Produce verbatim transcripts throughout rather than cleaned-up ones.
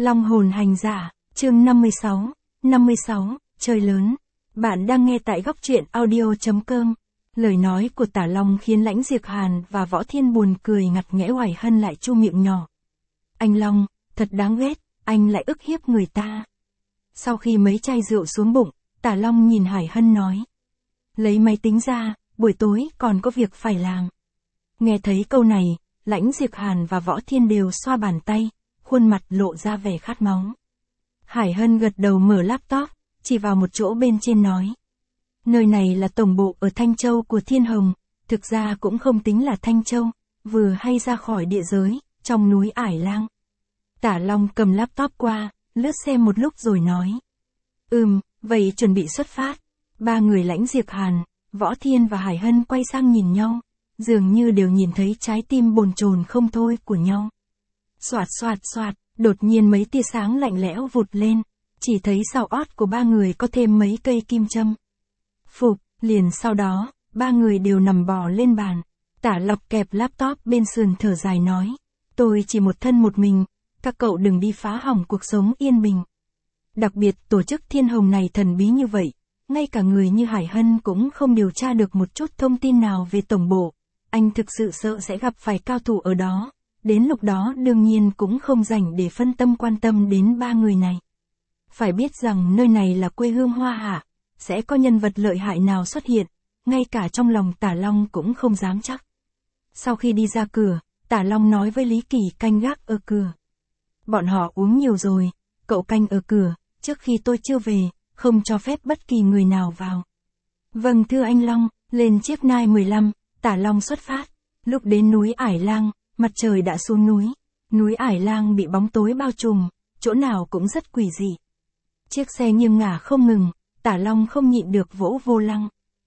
Long hồn hành giả, chương năm mươi sáu, năm mươi sáu, trời lớn. Bạn đang nghe tại góc truyện audio chấm com. Lời nói của Tả Long khiến Lãnh Diệp Hàn và Võ Thiên buồn cười ngặt nghẽo. Hoài Hân lại chu miệng nhỏ. Anh Long, thật đáng ghét, anh lại ức hiếp người ta. Sau khi mấy chai rượu xuống bụng, Tả Long nhìn Hải Hân nói. Lấy máy tính ra, buổi tối còn có việc phải làm. Nghe thấy câu này, Lãnh Diệp Hàn và Võ Thiên đều xoa bàn tay, khuôn mặt lộ ra vẻ khát máu. Hải Hân gật đầu mở laptop, chỉ vào một chỗ bên trên nói. Nơi này là tổng bộ ở Thanh Châu của Thiên Hồng, thực ra cũng không tính là Thanh Châu, vừa hay ra khỏi địa giới, trong núi Ải Lang. Tả Long cầm laptop qua, lướt xem một lúc rồi nói. Ừm, vậy chuẩn bị xuất phát. Ba người Lãnh Diệp Hàn, Võ Thiên và Hải Hân quay sang nhìn nhau, dường như đều nhìn thấy trái tim bồn chồn không thôi của nhau. Xoạt xoạt xoạt, đột nhiên mấy tia sáng lạnh lẽo vụt lên, chỉ thấy sau ót của ba người có thêm mấy cây kim châm. Phục, liền sau đó, ba người đều nằm bò lên bàn. Tả Lộc kẹp laptop bên sườn thở dài nói. Tôi chỉ một thân một mình, các cậu đừng đi phá hỏng cuộc sống yên bình. Đặc biệt tổ chức Thiên Hồng này thần bí như vậy, ngay cả người như Hải Hân cũng không điều tra được một chút thông tin nào về tổng bộ. Anh thực sự sợ sẽ gặp phải cao thủ ở đó. Đến lúc đó đương nhiên cũng không rảnh để phân tâm quan tâm đến ba người này. Phải biết rằng nơi này là quê hương Hoa Hạ, sẽ có nhân vật lợi hại nào xuất hiện, ngay cả trong lòng Tả Long cũng không dám chắc. Sau khi đi ra cửa, Tả Long nói với Lý Kỳ canh gác ở cửa. Bọn họ uống nhiều rồi, cậu canh ở cửa, trước khi tôi chưa về, không cho phép bất kỳ người nào vào. Vâng thưa anh Long, lên chiếc nai mười lăm, Tả Long xuất phát. Lúc đến núi Ải Lang, mặt trời đã xuống núi. Núi Ải Lang bị bóng tối bao trùm, chỗ nào cũng rất quỷ dị. Chiếc xe nghiêng ngả không ngừng, Tả Long không nhịn được vỗ vô lăng.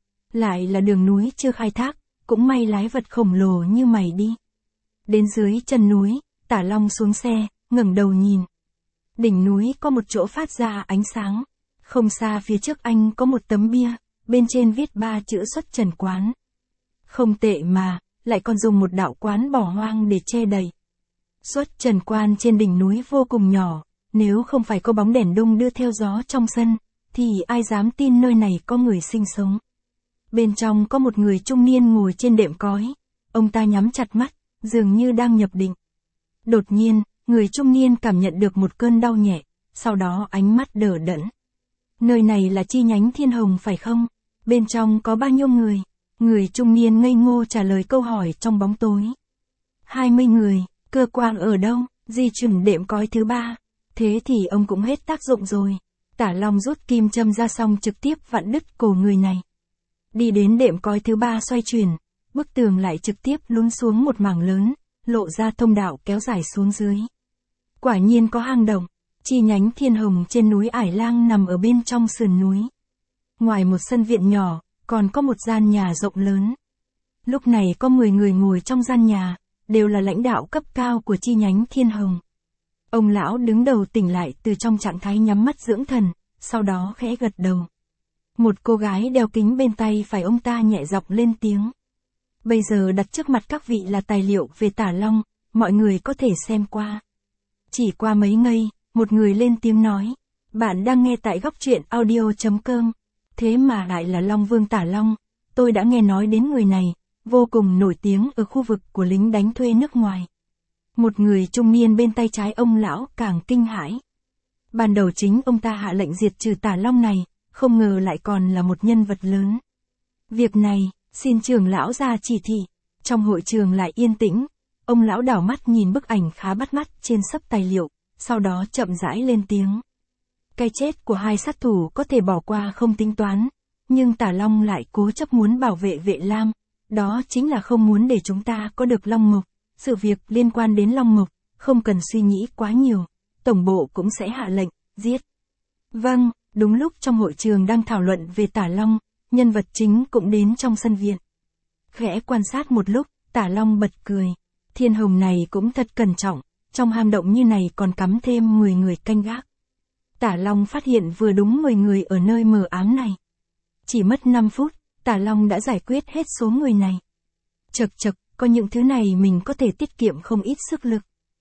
Lại là đường núi chưa khai thác, cũng may lái vật khổng lồ như mày đi. Đến dưới chân núi, Tả Long xuống xe, ngẩng đầu nhìn. Đỉnh núi có một chỗ phát ra ánh sáng. Không xa phía trước anh có một tấm bia, bên trên viết ba chữ Xuất Trần Quán. Không tệ mà, lại còn dùng một đạo quán bỏ hoang để che đậy. Xuất Trần Quan trên đỉnh núi vô cùng nhỏ, nếu không phải có bóng đèn đung đưa theo gió trong sân, thì ai dám tin nơi này có người sinh sống. Bên trong có một người trung niên ngồi trên đệm cói, ông ta nhắm chặt mắt, dường như đang nhập định. Đột nhiên, người trung niên cảm nhận được một cơn đau nhẹ, sau đó ánh mắt đờ đẫn. Nơi này là chi nhánh Thiên Hồng phải không? Bên trong có bao nhiêu người? Người trung niên ngây ngô trả lời câu hỏi trong bóng tối. hai mươi người, cơ quan ở đâu? Di chuyển đệm cói thứ ba. Thế thì ông cũng hết tác dụng rồi. Tả Long rút kim châm ra xong trực tiếp vặn đứt cổ người này. Đi đến đệm cói thứ ba xoay chuyển, bức tường lại trực tiếp lún xuống một mảng lớn, lộ ra thông đạo kéo dài xuống dưới. Quả nhiên có hang động, chi nhánh Thiên Hồng trên núi Ải Lang nằm ở bên trong sườn núi. Ngoài một sân viện nhỏ, còn có một gian nhà rộng lớn. Lúc này có mười người ngồi trong gian nhà, đều là lãnh đạo cấp cao của chi nhánh Thiên Hồng. Ông lão đứng đầu tỉnh lại từ trong trạng thái nhắm mắt dưỡng thần, sau đó khẽ gật đầu. Một cô gái đeo kính bên tay phải ông ta nhẹ giọng lên tiếng. Bây giờ đặt trước mặt các vị là tài liệu về Tả Long, mọi người có thể xem qua. Chỉ qua mấy giây, một người lên tiếng nói. Bạn đang nghe tại góc truyện audio chấm com. Thế mà lại là Long Vương Tả Long, tôi đã nghe nói đến người này, vô cùng nổi tiếng ở khu vực của lính đánh thuê nước ngoài. Một người trung niên bên tay trái ông lão càng kinh hãi. Ban đầu chính ông ta hạ lệnh diệt trừ Tả Long này, không ngờ lại còn là một nhân vật lớn. Việc này, xin trưởng lão ra chỉ thị. Trong hội trường lại yên tĩnh, ông lão đảo mắt nhìn bức ảnh khá bắt mắt trên sấp tài liệu, sau đó chậm rãi lên tiếng. Cái chết của hai sát thủ có thể bỏ qua không tính toán, nhưng Tả Long lại cố chấp muốn bảo vệ Vệ Lam, đó chính là không muốn để chúng ta có được Long Mộc. Sự việc liên quan đến Long Mộc, không cần suy nghĩ quá nhiều, tổng bộ cũng sẽ hạ lệnh, giết. Vâng, đúng lúc trong hội trường đang thảo luận về Tả Long, nhân vật chính cũng đến trong sân viện. Khẽ quan sát một lúc, Tả Long bật cười. Thiên Hồng này cũng thật cẩn trọng, trong hang động như này còn cắm thêm mười người canh gác. Tả Long phát hiện vừa đúng mười người ở nơi mờ ám này. Chỉ mất năm phút, Tả Long đã giải quyết hết số người này. Chật chật, có những thứ này mình có thể tiết kiệm không ít sức lực.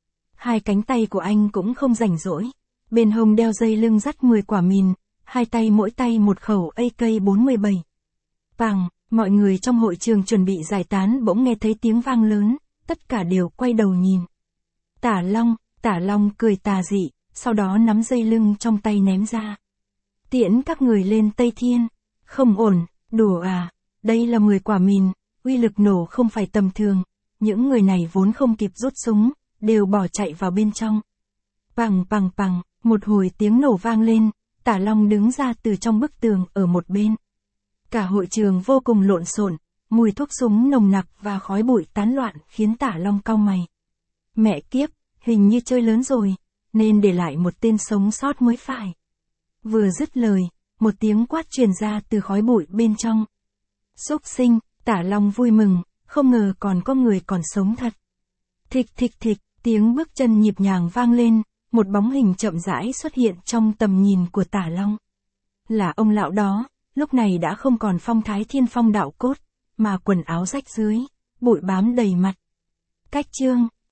Hai cánh tay của anh cũng không rảnh rỗi. Bên hông đeo dây lưng dắt mười quả mìn, hai tay mỗi tay một khẩu A K bốn mươi bảy. Pằng, mọi người trong hội trường chuẩn bị giải tán bỗng nghe thấy tiếng vang lớn, tất cả đều quay đầu nhìn. Tả Long, Tả Long cười tà dị, sau đó nắm dây lưng trong tay ném ra. Tiễn các người lên Tây Thiên. Không ổn, đùa à, đây là mười quả mìn, uy lực nổ không phải tầm thường. Những người này vốn không kịp rút súng, đều bỏ chạy vào bên trong. Pằng pằng pằng, một hồi tiếng nổ vang lên, Tả Long đứng ra từ trong bức tường ở một bên. Cả hội trường vô cùng lộn xộn, mùi thuốc súng nồng nặc và khói bụi tán loạn khiến Tả Long cau mày. Mẹ kiếp, hình như chơi lớn rồi, nên để lại một tên sống sót mới phải. Vừa dứt lời, một tiếng quát truyền ra từ khói bụi bên trong. Xúc sinh, Tả Long vui mừng, không ngờ còn có người còn sống thật. Thịch thịch thịch, tiếng bước chân nhịp nhàng vang lên, một bóng hình chậm rãi xuất hiện trong tầm nhìn của Tả Long. Là ông lão đó, lúc này đã không còn phong thái thiên phong đạo cốt, mà quần áo rách rưới, bụi bám đầy mặt. Cách chương,